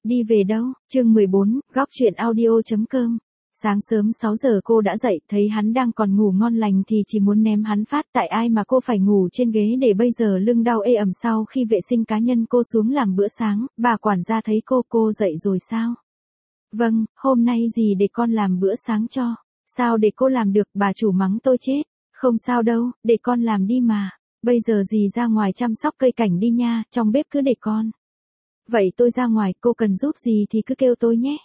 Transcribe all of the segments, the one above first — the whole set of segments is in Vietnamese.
Đi về đâu? Chương 14, góc chuyện audio.com. Sáng sớm 6 giờ cô đã dậy, thấy hắn đang còn ngủ ngon lành thì chỉ muốn ném hắn phát, tại ai mà cô phải ngủ trên ghế để bây giờ lưng đau ê ẩm. Sau khi vệ sinh cá nhân cô xuống làm bữa sáng, bà quản gia thấy cô dậy rồi sao? Vâng, hôm nay gì để con làm bữa sáng cho? Sao để cô làm được, bà chủ mắng tôi chết. Không sao đâu, để con làm đi mà. Bây giờ dì ra ngoài chăm sóc cây cảnh đi nha, trong bếp cứ để con. Vậy tôi ra ngoài, cô cần giúp gì thì cứ kêu tôi nhé.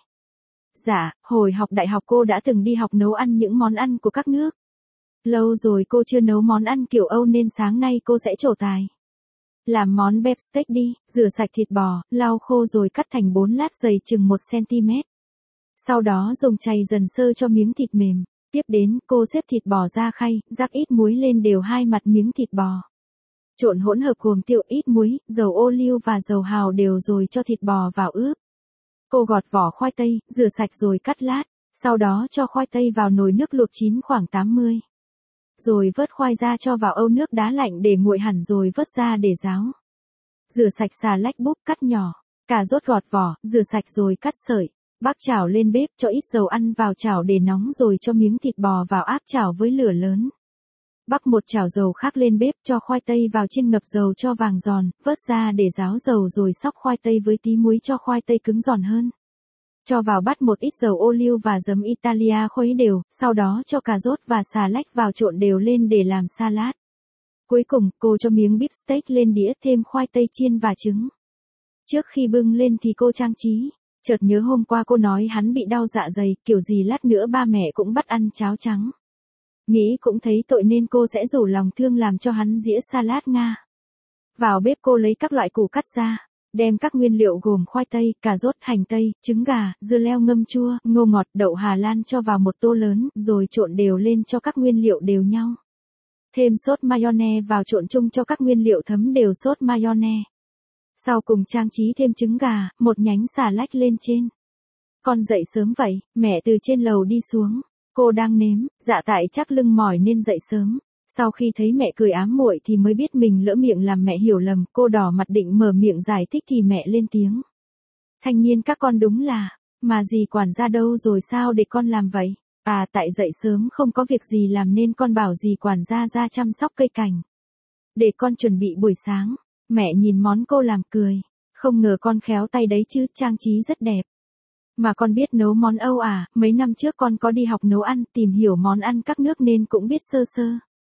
Dạ, hồi học đại học cô đã từng đi học nấu ăn những món ăn của các nước. Lâu rồi cô chưa nấu món ăn kiểu Âu nên sáng nay cô sẽ trổ tài. Làm món beef steak đi, rửa sạch thịt bò, lau khô rồi cắt thành 4 lát dày chừng 1 cm. Sau đó dùng chày dần sơ cho miếng thịt mềm. Tiếp đến, cô xếp thịt bò ra khay, rắc ít muối lên đều hai mặt miếng thịt bò. Trộn hỗn hợp gồm tiêu, ít muối, dầu ô liu và dầu hào đều rồi cho thịt bò vào ướp. Cô gọt vỏ khoai tây, rửa sạch rồi cắt lát, sau đó cho khoai tây vào nồi nước luộc chín khoảng 80. Rồi vớt khoai ra cho vào âu nước đá lạnh để nguội hẳn rồi vớt ra để ráo. Rửa sạch xà lách búp cắt nhỏ, cà rốt gọt vỏ, rửa sạch rồi cắt sợi. Bắc chảo lên bếp cho ít dầu ăn vào chảo để nóng rồi cho miếng thịt bò vào áp chảo với lửa lớn. Bắc một chảo dầu khác lên bếp cho khoai tây vào chiên ngập dầu cho vàng giòn, vớt ra để ráo dầu rồi xóc khoai tây với tí muối cho khoai tây cứng giòn hơn. Cho vào bát một ít dầu ô liu và giấm Italia khuấy đều, sau đó cho cà rốt và xà lách vào trộn đều lên để làm salad. Cuối cùng, cô cho miếng beef steak lên đĩa thêm khoai tây chiên và trứng. Trước khi bưng lên thì cô trang trí. Chợt nhớ hôm qua cô nói hắn bị đau dạ dày, kiểu gì lát nữa ba mẹ cũng bắt ăn cháo trắng. Nghĩ cũng thấy tội nên cô sẽ rủ lòng thương làm cho hắn dĩa salad Nga. Vào bếp cô lấy các loại củ cắt ra, đem các nguyên liệu gồm khoai tây, cà rốt, hành tây, trứng gà, dưa leo ngâm chua, ngô ngọt, đậu Hà Lan cho vào một tô lớn, rồi trộn đều lên cho các nguyên liệu đều nhau. Thêm sốt mayonnaise vào trộn chung cho các nguyên liệu thấm đều sốt mayonnaise. Sau cùng trang trí thêm trứng gà, một nhánh xà lách lên trên. Con dậy sớm vậy, mẹ từ trên lầu đi xuống. Cô đang nếm, dạ tại chắc lưng mỏi nên dậy sớm. Sau khi thấy mẹ cười ám muội thì mới biết mình lỡ miệng làm mẹ hiểu lầm. Cô đỏ mặt định mở miệng giải thích thì mẹ lên tiếng. Thanh niên các con đúng là, mà dì quản gia đâu rồi sao để con làm vậy? À tại dậy sớm không có việc gì làm nên con bảo dì quản gia ra chăm sóc cây cảnh. Để con chuẩn bị buổi sáng. Mẹ nhìn món cô làm cười. Không ngờ con khéo tay đấy chứ, trang trí rất đẹp. Mà con biết nấu món Âu à, mấy năm trước con có đi học nấu ăn, tìm hiểu món ăn các nước nên cũng biết sơ sơ.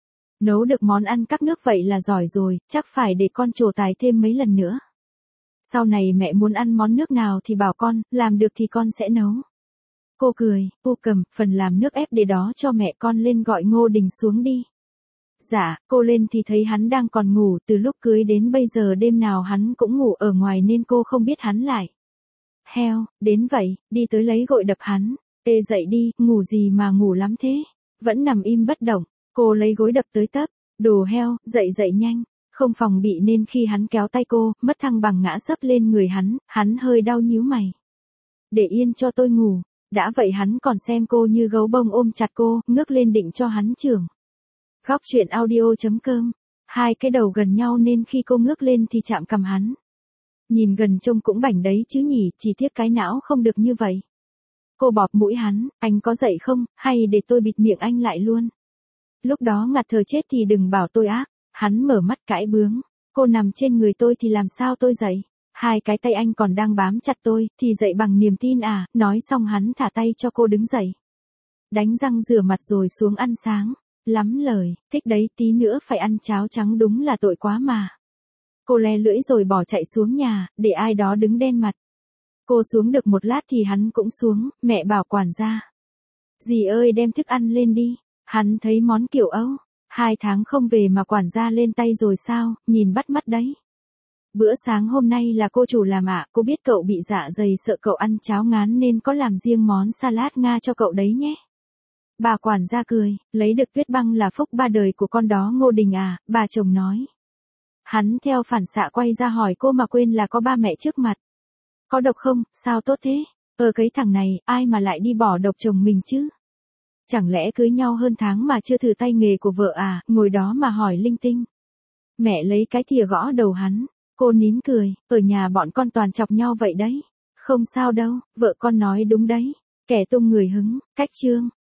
Nấu được món ăn các nước vậy là giỏi rồi, chắc phải để con trổ tài thêm mấy lần nữa. Sau này mẹ muốn ăn món nước nào thì bảo con, làm được thì con sẽ nấu. Cô cười, cầm phần làm nước ép để đó cho mẹ, con lên gọi Ngô Đình xuống đi. Dạ, cô lên thì thấy hắn đang còn ngủ, từ lúc cưới đến bây giờ đêm nào hắn cũng ngủ ở ngoài nên cô không biết hắn lại. Heo, đến vậy, đi tới lấy gội đập hắn. Ê dậy đi, ngủ gì mà ngủ lắm thế? Vẫn nằm im bất động, cô lấy gối đập tới tấp. Đồ heo, dậy nhanh. Không phòng bị nên khi hắn kéo tay cô, mất thăng bằng ngã sấp lên người hắn hơi đau nhíu mày. Để yên cho tôi ngủ. Đã vậy hắn còn xem cô như gấu bông ôm chặt cô, ngước lên định cho hắn chưởng. Góc chuyện audio.com. Hai cái đầu gần nhau nên khi cô ngước lên thì chạm cằm hắn. Nhìn gần trông cũng bảnh đấy chứ nhỉ, chỉ tiếc cái não không được như vậy. Cô bóp mũi hắn, anh có dậy không, hay để tôi bịt miệng anh lại luôn. Lúc đó ngạt thở chết thì đừng bảo tôi ác. Hắn mở mắt cãi bướng. Cô nằm trên người tôi thì làm sao tôi dậy. Hai cái tay anh còn đang bám chặt tôi, thì dậy bằng niềm tin à. Nói xong hắn thả tay cho cô đứng dậy. Đánh răng rửa mặt rồi xuống ăn sáng. Lắm lời, thích đấy, tí nữa phải ăn cháo trắng, đúng là tội quá mà. Cô le lưỡi rồi bỏ chạy xuống nhà, để ai đó đứng đen mặt. Cô xuống được một lát thì hắn cũng xuống, mẹ bảo quản gia. Dì ơi đem thức ăn lên đi, hắn thấy món kiểu Âu. 2 tháng không về mà quản gia lên tay rồi sao, nhìn bắt mắt đấy. Bữa sáng hôm nay là cô chủ làm ạ, cô biết cậu bị dạ dày sợ cậu ăn cháo ngán nên có làm riêng món salad Nga cho cậu đấy nhé. Bà quản gia cười, lấy được tuyết băng là phúc ba đời của con đó Ngô Đình à, bà chồng nói. Hắn theo phản xạ quay ra hỏi cô mà quên là có ba mẹ trước mặt. Có độc không, sao tốt thế? Cái thằng này, ai mà lại đi bỏ độc chồng mình chứ? Chẳng lẽ cưới nhau hơn tháng mà chưa thử tay nghề của vợ à, ngồi đó mà hỏi linh tinh. Mẹ lấy cái thìa gõ đầu hắn, cô nín cười, ở nhà bọn con toàn chọc nhau vậy đấy. Không sao đâu, vợ con nói đúng đấy. Kẻ tung người hứng, cách chương.